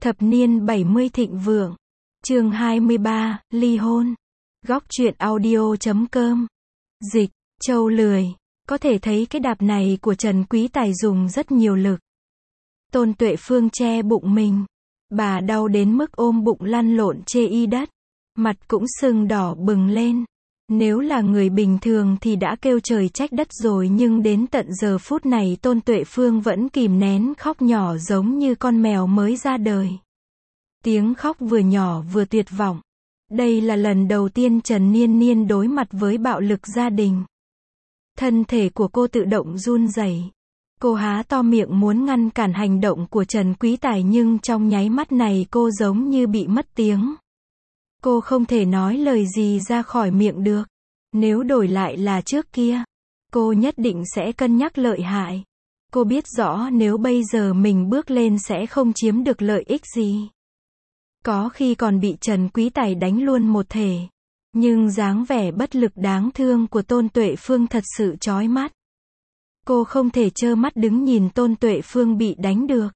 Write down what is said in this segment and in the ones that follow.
Thập niên 70 thịnh vượng. Chương 23, ly hôn. Góc truyện audio.com. Dịch, Châu lười. Có thể thấy cái đạp này của Trần Quý Tài dùng rất nhiều lực. Tôn Tuệ Phương che bụng mình. Bà đau đến mức ôm bụng lăn lộn chê y đất. Mặt cũng sưng đỏ bừng lên. Nếu là người bình thường thì đã kêu trời trách đất rồi, nhưng đến tận giờ phút này Tôn Tuệ Phương vẫn kìm nén khóc nhỏ giống như con mèo mới ra đời. Tiếng khóc vừa nhỏ vừa tuyệt vọng. Đây là lần đầu tiên Trần Niên Niên đối mặt với bạo lực gia đình. Thân thể của cô tự động run rẩy. Cô há to miệng muốn ngăn cản hành động của Trần Quý Tài, nhưng trong nháy mắt này cô giống như bị mất tiếng. Cô không thể nói lời gì ra khỏi miệng được. Nếu đổi lại là trước kia, cô nhất định sẽ cân nhắc lợi hại. Cô biết rõ nếu bây giờ mình bước lên sẽ không chiếm được lợi ích gì. Có khi còn bị Trần Quý Tài đánh luôn một thể. Nhưng dáng vẻ bất lực đáng thương của Tôn Tuệ Phương thật sự chói mắt. Cô không thể trơ mắt đứng nhìn Tôn Tuệ Phương bị đánh được.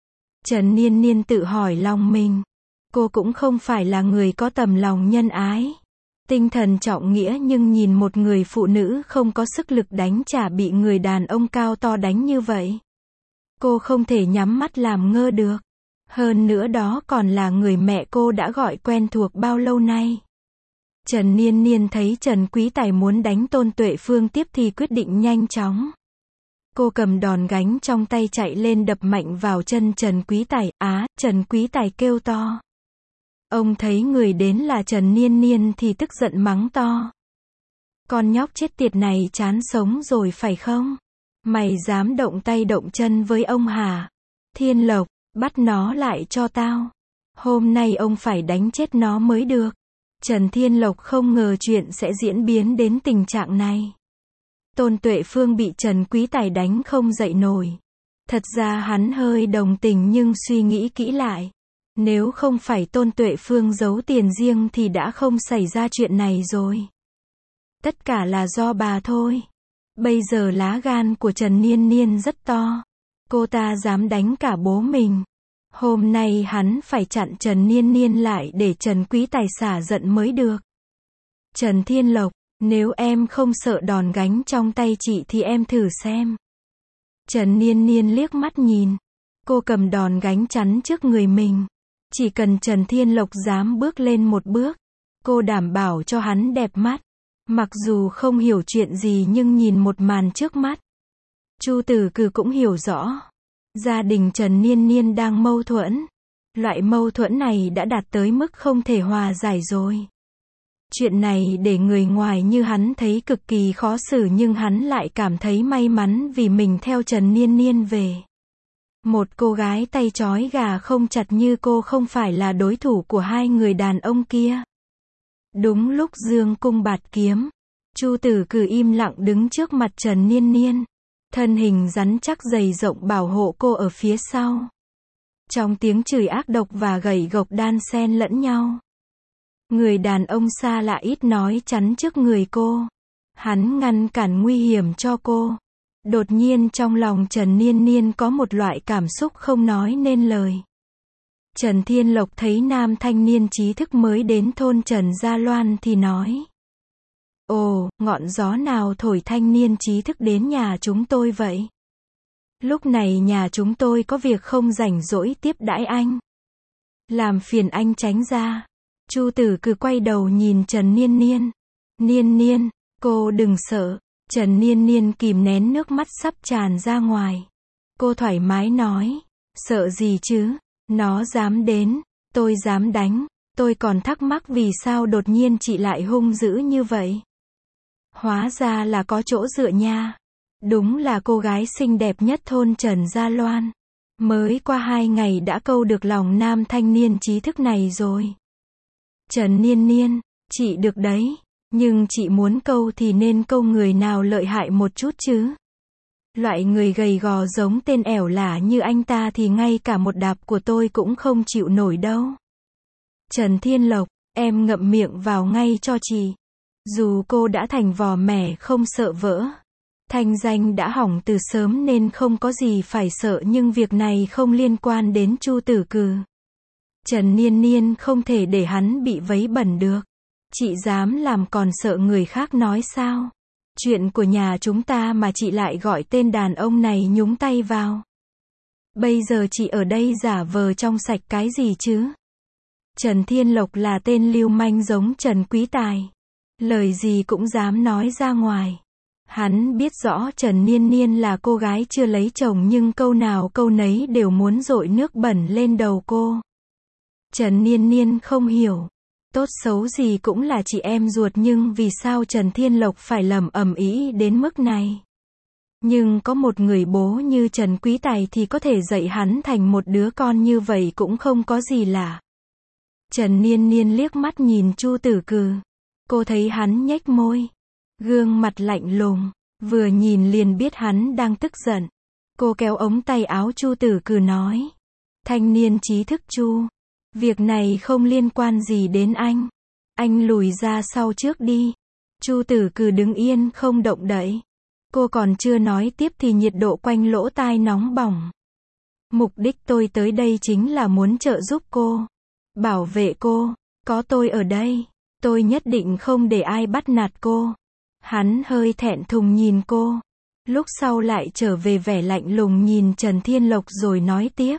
Trần Niên Niên tự hỏi lòng mình. Cô cũng không phải là người có tầm lòng nhân ái, tinh thần trọng nghĩa, nhưng nhìn một người phụ nữ không có sức lực đánh trả bị người đàn ông cao to đánh như vậy. Cô không thể nhắm mắt làm ngơ được. Hơn nữa đó còn là người mẹ cô đã gọi quen thuộc bao lâu nay. Trần Niên Niên thấy Trần Quý Tài muốn đánh Tôn Tuệ Phương tiếp thì quyết định nhanh chóng. Cô cầm đòn gánh trong tay chạy lên đập mạnh vào chân Trần Quý Tài. Trần Quý Tài kêu to. Ông thấy người đến là Trần Niên Niên thì tức giận mắng to. Con nhóc chết tiệt này chán sống rồi phải không? Mày dám động tay động chân với ông hả? Thiên Lộc, bắt nó lại cho tao. Hôm nay ông phải đánh chết nó mới được. Trần Thiên Lộc không ngờ chuyện sẽ diễn biến đến tình trạng này. Tôn Tuệ Phương bị Trần Quý Tài đánh không dậy nổi. Thật ra hắn hơi đồng tình, nhưng suy nghĩ kỹ lại. Nếu không phải Tôn Tuệ Phương giấu tiền riêng thì đã không xảy ra chuyện này rồi. Tất cả là do bà thôi. Bây giờ lá gan của Trần Niên Niên rất to. Cô ta dám đánh cả bố mình. Hôm nay hắn phải chặn Trần Niên Niên lại để Trần Quý Tài xả giận mới được. Trần Thiên Lộc, nếu em không sợ đòn gánh trong tay chị thì em thử xem. Trần Niên Niên liếc mắt nhìn. Cô cầm đòn gánh chắn trước người mình. Chỉ cần Trần Thiên Lộc dám bước lên một bước, cô đảm bảo cho hắn đẹp mắt. Mặc dù không hiểu chuyện gì nhưng nhìn một màn trước mắt, Chu Tử Cừ cũng hiểu rõ. Gia đình Trần Niên Niên đang mâu thuẫn. Loại mâu thuẫn này đã đạt tới mức không thể hòa giải rồi. Chuyện này để người ngoài như hắn thấy cực kỳ khó xử, nhưng hắn lại cảm thấy may mắn vì mình theo Trần Niên Niên về. Một cô gái tay trói gà không chặt như cô không phải là đối thủ của hai người đàn ông kia. Đúng lúc dương cung bạt kiếm, Chu Tử Cừ im lặng đứng trước mặt Trần Niên Niên. Thân hình rắn chắc dày rộng bảo hộ cô ở phía sau. Trong tiếng chửi ác độc và gẩy gộc đan xen lẫn nhau. Người đàn ông xa lạ ít nói chắn trước người cô. Hắn ngăn cản nguy hiểm cho cô. Đột nhiên trong lòng Trần Niên Niên có một loại cảm xúc không nói nên lời. Trần Thiên Lộc thấy nam thanh niên trí thức mới đến thôn Trần Gia Loan thì nói. Ồ, ngọn gió nào thổi thanh niên trí thức đến nhà chúng tôi vậy? Lúc này nhà chúng tôi có việc không rảnh rỗi tiếp đãi anh. Làm phiền anh tránh ra. Chu Tử Cừ quay đầu nhìn Trần Niên Niên. Niên Niên, cô đừng sợ. Trần Niên Niên kìm nén nước mắt sắp tràn ra ngoài. Cô thoải mái nói. Sợ gì chứ? Nó dám đến, tôi dám đánh. Tôi còn thắc mắc vì sao đột nhiên chị lại hung dữ như vậy. Hóa ra là có chỗ dựa nha. Đúng là cô gái xinh đẹp nhất thôn Trần Gia Loan. Mới qua 2 ngày đã câu được lòng nam thanh niên trí thức này rồi. Trần Niên Niên, chị được đấy. Nhưng chị muốn câu thì nên câu người nào lợi hại một chút chứ. Loại người gầy gò giống tên ẻo lả như anh ta thì ngay cả một đạp của tôi cũng không chịu nổi đâu. Trần Thiên Lộc, em ngậm miệng vào ngay cho chị. Dù cô đã thành vò mẻ không sợ vỡ. Thanh danh đã hỏng từ sớm nên không có gì phải sợ, nhưng việc này không liên quan đến Chu Tử Cừ. Trần Niên Niên không thể để hắn bị vấy bẩn được. Chị dám làm còn sợ người khác nói sao? Chuyện của nhà chúng ta mà chị lại gọi tên đàn ông này nhúng tay vào. Bây giờ chị ở đây giả vờ trong sạch cái gì chứ? Trần Thiên Lộc là tên lưu manh giống Trần Quý Tài. Lời gì cũng dám nói ra ngoài. Hắn biết rõ Trần Niên Niên là cô gái chưa lấy chồng nhưng câu nào câu nấy đều muốn dội nước bẩn lên đầu cô. Trần Niên Niên không hiểu. Tốt xấu gì cũng là chị em ruột nhưng vì sao Trần Thiên Lộc phải lầm ầm ĩ đến mức này? Nhưng có một người bố như Trần Quý Tài thì có thể dạy hắn thành một đứa con như vậy cũng không có gì lạ. Trần Niên Niên liếc mắt nhìn Chu Tử Cừ. Cô thấy hắn nhếch môi. Gương mặt lạnh lùng. Vừa nhìn liền biết hắn đang tức giận. Cô kéo ống tay áo Chu Tử Cừ nói. Thanh niên trí thức Chu. Việc này không liên quan gì đến anh. Anh lùi ra sau trước đi. Chu Tử Cừ đứng yên không động đậy. Cô còn chưa nói tiếp thì nhiệt độ quanh lỗ tai nóng bỏng. Mục đích tôi tới đây chính là muốn trợ giúp cô. Bảo vệ cô. Có tôi ở đây. Tôi nhất định không để ai bắt nạt cô. Hắn hơi thẹn thùng nhìn cô. Lúc sau lại trở về vẻ lạnh lùng nhìn Trần Thiên Lộc rồi nói tiếp.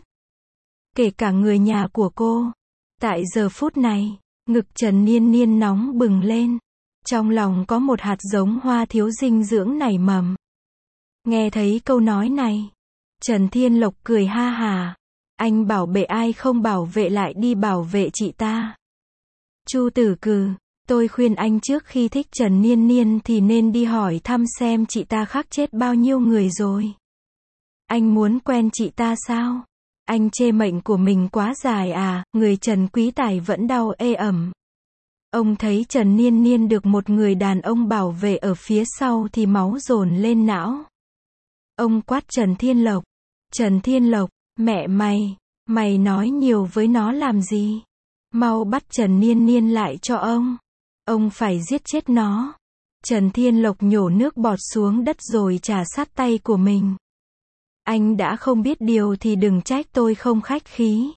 Kể cả người nhà của cô. Tại giờ phút này, ngực Trần Niên Niên nóng bừng lên. Trong lòng có một hạt giống hoa thiếu dinh dưỡng nảy mầm. Nghe thấy câu nói này, Trần Thiên Lộc cười ha hà. Anh bảo vệ ai không bảo vệ lại đi bảo vệ chị ta. Chu Tử Cừ, tôi khuyên anh trước khi thích Trần Niên Niên thì nên đi hỏi thăm xem chị ta khắc chết bao nhiêu người rồi. Anh muốn quen chị ta sao? Anh chê mệnh của mình quá dài à? Người Trần Quý Tài vẫn đau ê ẩm. Ông thấy Trần Niên Niên được một người đàn ông bảo vệ ở phía sau thì máu dồn lên não. Ông quát Trần Thiên Lộc. Trần Thiên Lộc, mẹ mày nói nhiều với nó làm gì? Mau bắt Trần Niên Niên lại cho ông. Ông phải giết chết nó. Trần Thiên Lộc nhổ nước bọt xuống đất rồi trà sát tay của mình. Anh đã không biết điều thì đừng trách tôi không khách khí.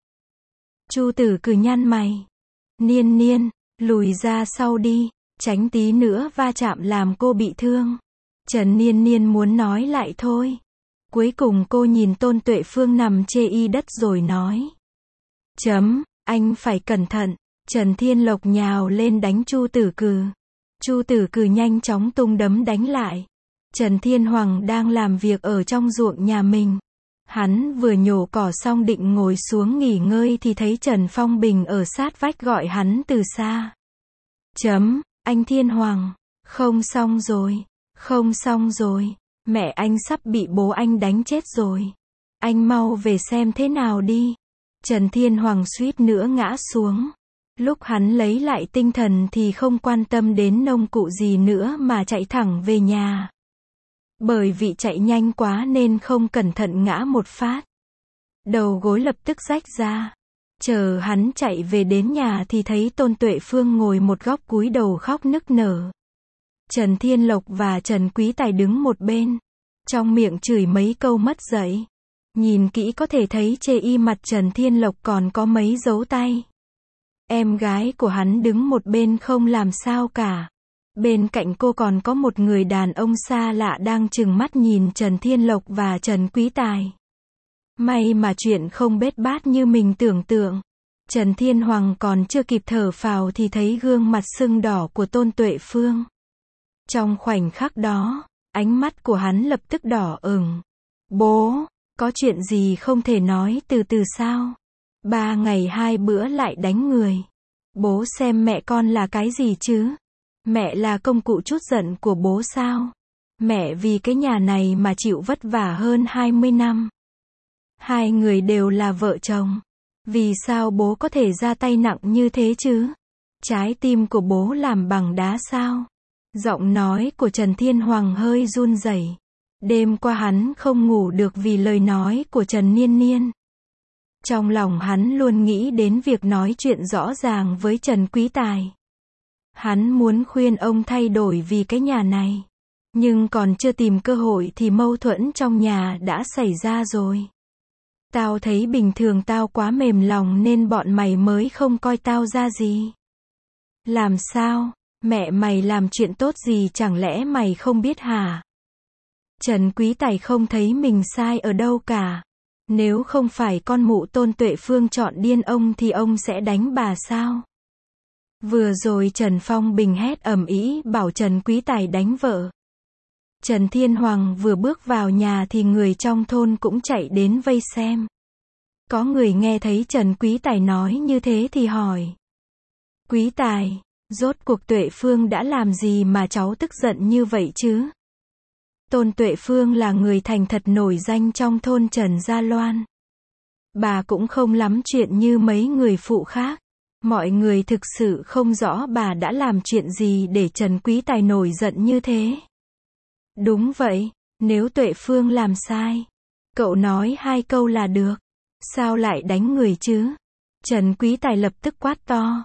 Chu Tử Cừ nhăn mày. Niên Niên, lùi ra sau đi, tránh tí nữa va chạm làm cô bị thương. Trần Niên Niên muốn nói lại thôi. Cuối cùng cô nhìn Tôn Tuệ Phương nằm chê y đất rồi nói. Anh phải cẩn thận. Trần Thiên Lộc nhào lên đánh Chu Tử Cừ. Chu Tử Cừ nhanh chóng tung đấm đánh lại. Trần Thiên Hoàng đang làm việc ở trong ruộng nhà mình. Hắn vừa nhổ cỏ xong định ngồi xuống nghỉ ngơi thì thấy Trần Phong Bình ở sát vách gọi hắn từ xa. Anh Thiên Hoàng, không xong rồi, mẹ anh sắp bị bố anh đánh chết rồi. Anh mau về xem thế nào đi. Trần Thiên Hoàng suýt nữa ngã xuống. Lúc hắn lấy lại tinh thần thì không quan tâm đến nông cụ gì nữa mà chạy thẳng về nhà. Bởi vì chạy nhanh quá nên không cẩn thận ngã một phát. Đầu gối lập tức rách ra. Chờ hắn chạy về đến nhà thì thấy Tôn Tuệ Phương ngồi một góc cúi đầu khóc nức nở. Trần Thiên Lộc và Trần Quý Tài đứng một bên. Trong miệng chửi mấy câu mất dạy. Nhìn kỹ có thể thấy chê y mặt Trần Thiên Lộc còn có mấy dấu tay. Em gái của hắn đứng một bên không làm sao cả. Bên cạnh cô còn có một người đàn ông xa lạ đang trừng mắt nhìn Trần Thiên Lộc và Trần Quý Tài. May mà chuyện không bết bát như mình tưởng tượng. Trần Thiên Hoàng còn chưa kịp thở phào thì thấy gương mặt sưng đỏ của Tôn Tuệ Phương. Trong khoảnh khắc đó, ánh mắt của hắn lập tức đỏ ửng. Bố, có chuyện gì không thể nói từ từ sao? 3 ngày 2 bữa lại đánh người. Bố xem mẹ con là cái gì chứ? Mẹ là công cụ trút giận của bố sao? Mẹ vì cái nhà này mà chịu vất vả hơn 20 năm. 2 người đều là vợ chồng. Vì sao bố có thể ra tay nặng như thế chứ? Trái tim của bố làm bằng đá sao? Giọng nói của Trần Thiên Hoàng hơi run rẩy. Đêm qua hắn không ngủ được vì lời nói của Trần Niên Niên. Trong lòng hắn luôn nghĩ đến việc nói chuyện rõ ràng với Trần Quý Tài. Hắn muốn khuyên ông thay đổi vì cái nhà này. Nhưng còn chưa tìm cơ hội thì mâu thuẫn trong nhà đã xảy ra rồi. Tao thấy bình thường tao quá mềm lòng nên bọn mày mới không coi tao ra gì. Làm sao? Mẹ mày làm chuyện tốt gì chẳng lẽ mày không biết hả? Trần Quý Tài không thấy mình sai ở đâu cả. Nếu không phải con mụ Tôn Tuệ Phương chọn điên ông thì ông sẽ đánh bà sao? Vừa rồi Trần Phong Bình hét ầm ĩ bảo Trần Quý Tài đánh vợ. Trần Thiên Hoàng vừa bước vào nhà thì người trong thôn cũng chạy đến vây xem. Có người nghe thấy Trần Quý Tài nói như thế thì hỏi. Quý Tài, rốt cuộc Tuệ Phương đã làm gì mà cháu tức giận như vậy chứ? Tôn Tuệ Phương là người thành thật nổi danh trong thôn Trần Gia Loan. Bà cũng không lắm chuyện như mấy người phụ khác. Mọi người thực sự không rõ bà đã làm chuyện gì để Trần Quý Tài nổi giận như thế. Đúng vậy, nếu Tuệ Phương làm sai, cậu nói 2 câu là được. Sao lại đánh người chứ? Trần Quý Tài lập tức quát to.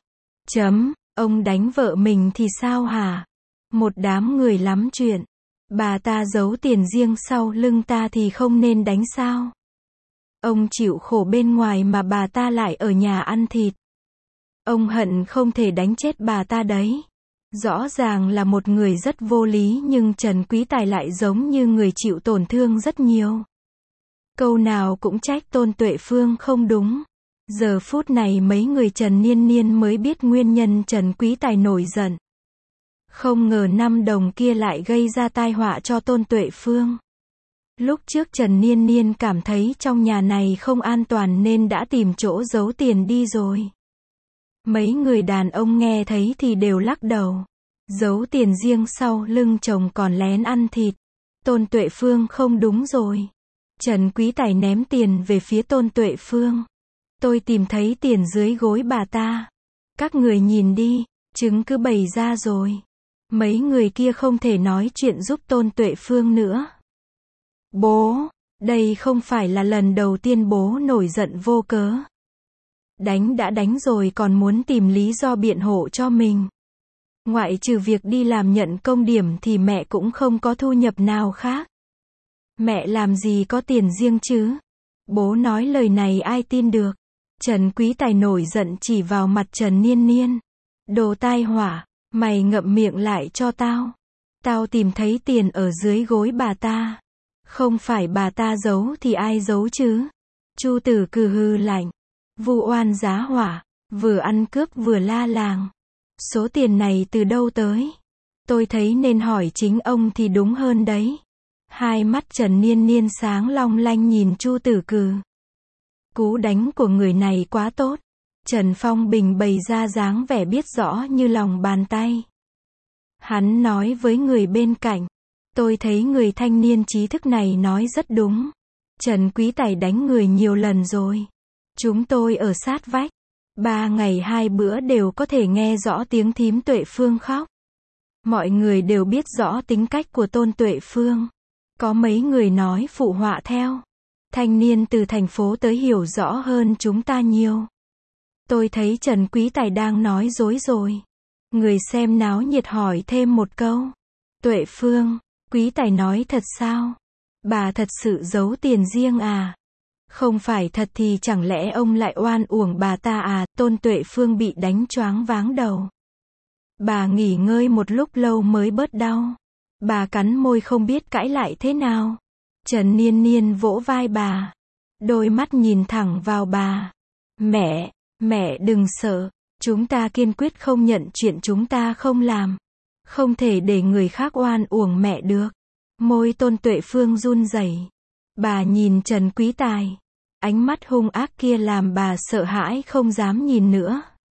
Ông đánh vợ mình thì sao hả? Một đám người lắm chuyện. Bà ta giấu tiền riêng sau lưng ta thì không nên đánh sao? Ông chịu khổ bên ngoài mà bà ta lại ở nhà ăn thịt. Ông hận không thể đánh chết bà ta đấy. Rõ ràng là một người rất vô lý nhưng Trần Quý Tài lại giống như người chịu tổn thương rất nhiều. Câu nào cũng trách Tôn Tuệ Phương không đúng. Giờ phút này mấy người Trần Niên Niên mới biết nguyên nhân Trần Quý Tài nổi giận. Không ngờ 5 đồng kia lại gây ra tai họa cho Tôn Tuệ Phương. Lúc trước Trần Niên Niên cảm thấy trong nhà này không an toàn nên đã tìm chỗ giấu tiền đi rồi. Mấy người đàn ông nghe thấy thì đều lắc đầu. Giấu tiền riêng sau lưng chồng còn lén ăn thịt. Tôn Tuệ Phương không đúng rồi. Trần Quý Tài ném tiền về phía Tôn Tuệ Phương. Tôi tìm thấy tiền dưới gối bà ta. Các người nhìn đi, chứng cứ bày ra rồi. Mấy người kia không thể nói chuyện giúp Tôn Tuệ Phương nữa. Bố, đây không phải là lần đầu tiên bố nổi giận vô cớ. Đánh đã đánh rồi còn muốn tìm lý do biện hộ cho mình. Ngoại trừ việc đi làm nhận công điểm thì mẹ cũng không có thu nhập nào khác. Mẹ làm gì có tiền riêng chứ? Bố nói lời này ai tin được? Trần Quý Tài nổi giận chỉ vào mặt Trần Niên Niên. Đồ tai họa, mày ngậm miệng lại cho tao. Tao tìm thấy tiền ở dưới gối bà ta. Không phải bà ta giấu thì ai giấu chứ? Chu Tử Cừ hừ lạnh. Vu oan giá hỏa, vừa ăn cướp vừa la làng. Số tiền này từ đâu tới? Tôi thấy nên hỏi chính ông thì đúng hơn đấy. Hai mắt Trần Niên Niên sáng long lanh nhìn Chu Tử Cừ. Cú đánh của người này quá tốt. Trần Phong Bình bày ra dáng vẻ biết rõ như lòng bàn tay. Hắn nói với người bên cạnh. Tôi thấy người thanh niên trí thức này nói rất đúng. Trần Quý Tài đánh người nhiều lần rồi. Chúng tôi ở sát vách. 3 ngày 2 bữa đều có thể nghe rõ tiếng thím Tuệ Phương khóc. Mọi người đều biết rõ tính cách của Tôn Tuệ Phương. Có mấy người nói phụ họa theo. Thanh niên từ thành phố tới hiểu rõ hơn chúng ta nhiều. Tôi thấy Trần Quý Tài đang nói dối rồi. Người xem náo nhiệt hỏi thêm một câu. Tuệ Phương, Quý Tài nói thật sao? Bà thật sự giấu tiền riêng à? Không phải thật thì chẳng lẽ ông lại oan uổng bà ta à? Tôn Tuệ Phương bị đánh choáng váng đầu. Bà nghỉ ngơi một lúc lâu mới bớt đau. Bà cắn môi không biết cãi lại thế nào. Trần Niên Niên vỗ vai bà. Đôi mắt nhìn thẳng vào bà. Mẹ đừng sợ. Chúng ta kiên quyết không nhận chuyện chúng ta không làm. Không thể để người khác oan uổng mẹ được. Môi Tôn Tuệ Phương run rẩy. Bà nhìn Trần Quý Tài. Ánh mắt hung ác kia làm bà sợ hãi không dám nhìn nữa.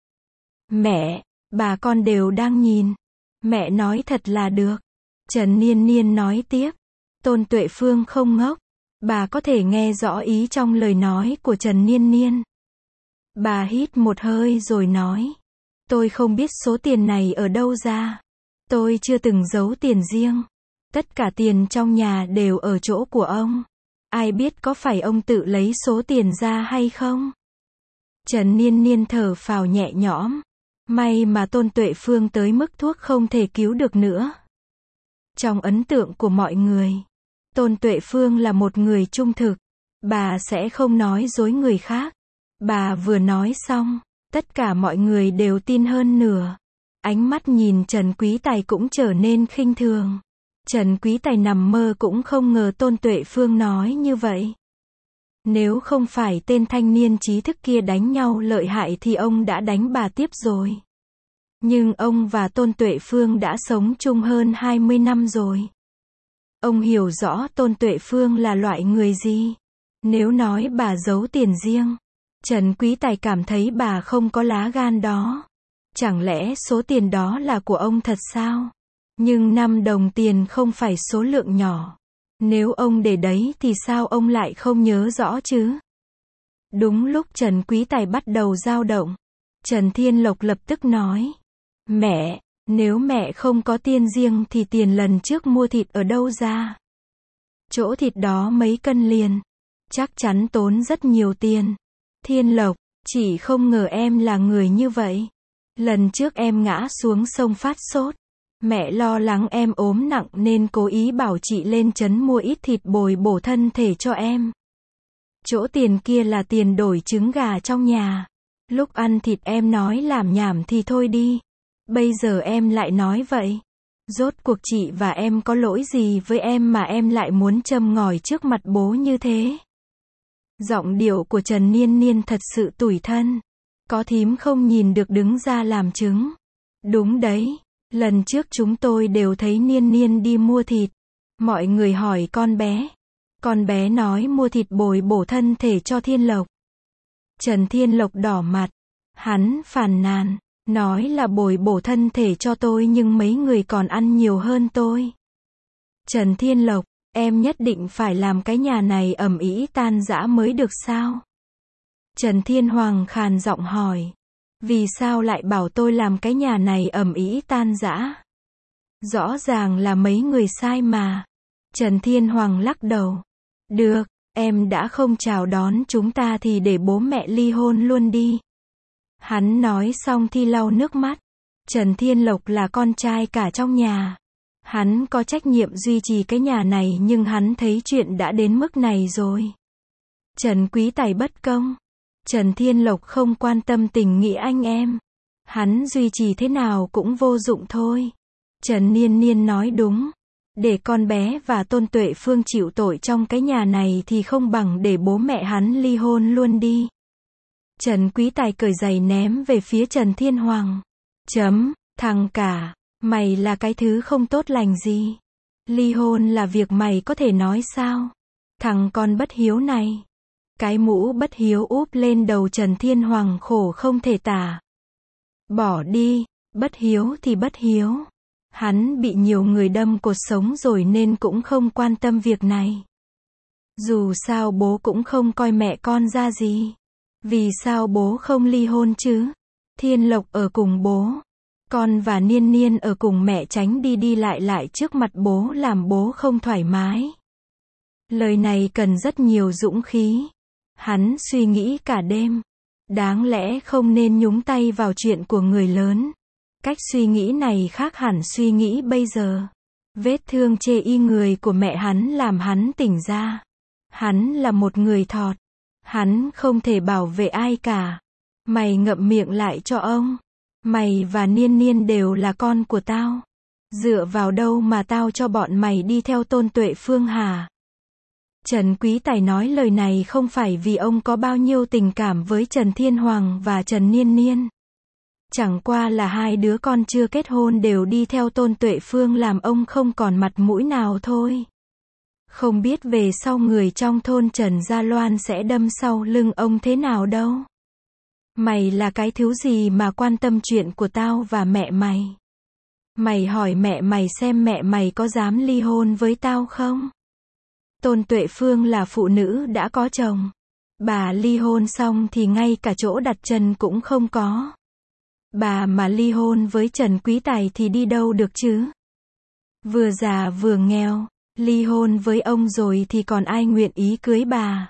Mẹ, bà con đều đang nhìn. Mẹ nói thật là được. Trần Niên Niên nói tiếp. Tôn Tuệ Phương không ngốc. Bà có thể nghe rõ ý trong lời nói của Trần Niên Niên. Bà hít một hơi rồi nói. Tôi không biết số tiền này ở đâu ra. Tôi chưa từng giấu tiền riêng. Tất cả tiền trong nhà đều ở chỗ của ông. Ai biết có phải ông tự lấy số tiền ra hay không? Trần Niên Niên thở phào nhẹ nhõm. May mà Tôn Tuệ Phương tới mức thuốc không thể cứu được nữa. Trong ấn tượng của mọi người, Tôn Tuệ Phương là một người trung thực. Bà sẽ không nói dối người khác. Bà vừa nói xong, tất cả mọi người đều tin hơn nửa. Ánh mắt nhìn Trần Quý Tài cũng trở nên khinh thường. Trần Quý Tài nằm mơ cũng không ngờ Tôn Tuệ Phương nói như vậy. Nếu không phải tên thanh niên trí thức kia đánh nhau lợi hại thì ông đã đánh bà tiếp rồi. Nhưng ông và Tôn Tuệ Phương đã sống chung hơn 20 năm rồi. Ông hiểu rõ Tôn Tuệ Phương là loại người gì. Nếu nói bà giấu tiền riêng, Trần Quý Tài cảm thấy bà không có lá gan đó. Chẳng lẽ số tiền đó là của ông thật sao? Nhưng 5 đồng tiền không phải số lượng nhỏ. Nếu ông để đấy thì sao ông lại không nhớ rõ chứ? Đúng lúc Trần Quý Tài bắt đầu dao động, Trần Thiên Lộc lập tức nói. Mẹ, nếu mẹ không có tiền riêng thì tiền lần trước mua thịt ở đâu ra? Chỗ thịt đó mấy cân liền. Chắc chắn tốn rất nhiều tiền. Thiên Lộc, chỉ không ngờ em là người như vậy. Lần trước em ngã xuống sông phát sốt. Mẹ lo lắng em ốm nặng nên cố ý bảo chị lên trấn mua ít thịt bồi bổ thân thể cho em. Chỗ tiền kia là tiền đổi trứng gà trong nhà. Lúc ăn thịt em nói làm nhảm thì thôi đi. Bây giờ em lại nói vậy. Rốt cuộc chị và em có lỗi gì với em mà em lại muốn châm ngòi trước mặt bố như thế? Giọng điệu của Trần Niên Niên thật sự tủi thân. Có thím không nhìn được đứng ra làm chứng. Đúng đấy. Lần trước chúng tôi đều thấy Niên Niên đi mua thịt. Mọi người hỏi con bé. Con bé nói mua thịt bồi bổ thân thể cho Thiên Lộc. Trần Thiên Lộc đỏ mặt. Hắn phàn nàn. Nói là bồi bổ thân thể cho tôi nhưng mấy người còn ăn nhiều hơn tôi. Trần Thiên Lộc, em nhất định phải làm cái nhà này ầm ĩ tan rã mới được sao? Trần Thiên Hoàng khàn giọng hỏi. Vì sao lại bảo tôi làm cái nhà này ầm ĩ tan rã? Rõ ràng là mấy người sai mà. Trần Thiên Hoàng lắc đầu. Được, em đã không chào đón chúng ta thì để bố mẹ ly hôn luôn đi. Hắn nói xong thì lau nước mắt. Trần Thiên Lộc là con trai cả trong nhà. Hắn có trách nhiệm duy trì cái nhà này nhưng hắn thấy chuyện đã đến mức này rồi. Trần Quý Tài bất công. Trần Thiên Lộc không quan tâm tình nghĩa anh em. Hắn duy trì thế nào cũng vô dụng thôi. Trần Niên Niên nói đúng. Để con bé và Tôn Tuệ Phương chịu tội trong cái nhà này thì không bằng để bố mẹ hắn ly hôn luôn đi. Trần Quý Tài cởi giày ném về phía Trần Thiên Hoàng. Thằng cả, mày là cái thứ không tốt lành gì. Ly hôn là việc mày có thể nói sao? Thằng con bất hiếu này. Cái mũ bất hiếu úp lên đầu Trần Thiên Hoàng khổ không thể tả. Bỏ đi, bất hiếu thì bất hiếu. Hắn bị nhiều người đâm cột sống rồi nên cũng không quan tâm việc này. Dù sao bố cũng không coi mẹ con ra gì. Vì sao bố không ly hôn chứ? Thiên Lộc ở cùng bố. Con và Niên Niên ở cùng mẹ tránh đi đi lại trước mặt bố làm bố không thoải mái. Lời này cần rất nhiều dũng khí. Hắn suy nghĩ cả đêm. Đáng lẽ không nên nhúng tay vào chuyện của người lớn. Cách suy nghĩ này khác hẳn suy nghĩ bây giờ. Vết thương chê y người của mẹ hắn làm hắn tỉnh ra. Hắn là một người thọt. Hắn không thể bảo vệ ai cả. Mày ngậm miệng lại cho ông. Mày và Niên Niên đều là con của tao. Dựa vào đâu mà tao cho bọn mày đi theo Tôn Tuệ Phương hả? Trần Quý Tài nói lời này không phải vì ông có bao nhiêu tình cảm với Trần Thiên Hoàng và Trần Niên Niên. Chẳng qua là hai đứa con chưa kết hôn đều đi theo Tôn Tuệ Phương làm ông không còn mặt mũi nào thôi. Không biết về sau người trong thôn Trần Gia Loan sẽ đâm sau lưng ông thế nào đâu. Mày là cái thứ gì mà quan tâm chuyện của tao và mẹ mày? Mày hỏi mẹ mày xem mẹ mày có dám ly hôn với tao không? Tôn Tuệ Phương là phụ nữ đã có chồng. Bà ly hôn xong thì ngay cả chỗ đặt chân cũng không có. Bà mà ly hôn với Trần Quý Tài thì đi đâu được chứ? Vừa già vừa nghèo, ly hôn với ông rồi thì còn ai nguyện ý cưới bà?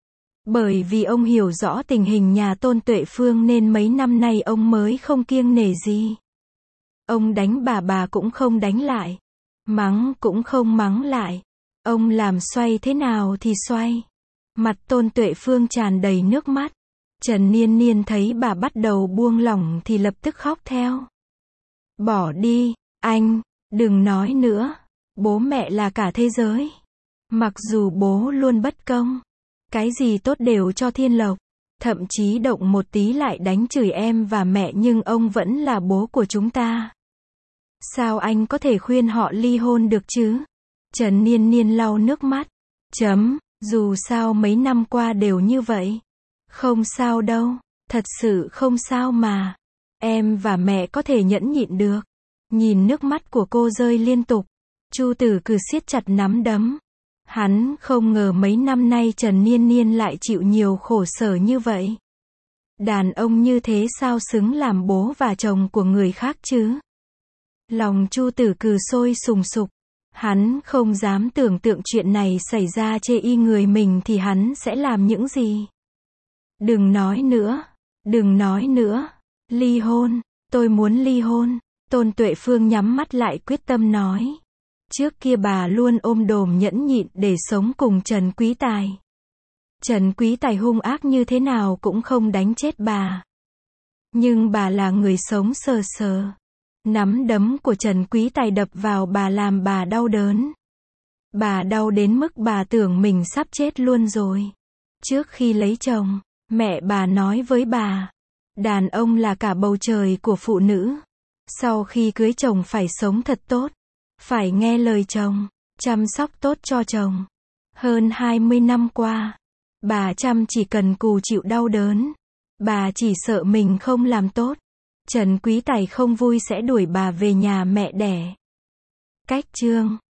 Bởi vì ông hiểu rõ tình hình nhà Tôn Tuệ Phương nên mấy năm nay ông mới không kiêng nể gì. Ông đánh bà cũng không đánh lại. Mắng cũng không mắng lại. Ông làm xoay thế nào thì xoay. Mặt Tôn Tuệ Phương tràn đầy nước mắt. Trần Niên Niên thấy bà bắt đầu buông lỏng thì lập tức khóc theo. Bỏ đi, anh, đừng nói nữa. Bố mẹ là cả thế giới. Mặc dù bố luôn bất công, cái gì tốt đều cho Thiên Lộc, thậm chí động một tí lại đánh chửi em và mẹ, nhưng ông vẫn là bố của chúng ta. Sao anh có thể khuyên họ ly hôn được chứ? Trần Niên Niên lau nước mắt. Dù sao mấy năm qua đều như vậy. Không sao đâu, thật sự không sao mà. Em và mẹ có thể nhẫn nhịn được. Nhìn nước mắt của cô rơi liên tục, Chu Tử Cử siết chặt nắm đấm. Hắn không ngờ mấy năm nay Trần Niên Niên lại chịu nhiều khổ sở như vậy. Đàn ông như thế sao xứng làm bố và chồng của người khác chứ? Lòng Chu Tử Cử sôi sùng sục. Hắn không dám tưởng tượng chuyện này xảy ra chê y người mình thì hắn sẽ làm những gì. Đừng nói nữa, đừng nói nữa. Ly hôn, tôi muốn ly hôn. Tôn Tuệ Phương nhắm mắt lại quyết tâm nói. Trước kia bà luôn ôm đồm nhẫn nhịn để sống cùng Trần Quý Tài. Trần Quý Tài hung ác như thế nào cũng không đánh chết bà. Nhưng bà là người sống sờ sờ. Nắm đấm của Trần Quý Tài đập vào bà làm bà đau đớn. Bà đau đến mức bà tưởng mình sắp chết luôn rồi. Trước khi lấy chồng, mẹ bà nói với bà, đàn ông là cả bầu trời của phụ nữ. Sau khi cưới chồng phải sống thật tốt, phải nghe lời chồng, chăm sóc tốt cho chồng. Hơn 20 năm qua, bà chăm chỉ cần cù chịu đau đớn. Bà chỉ sợ mình không làm tốt, Trần Quý Tài không vui sẽ đuổi bà về nhà mẹ đẻ. Cách chương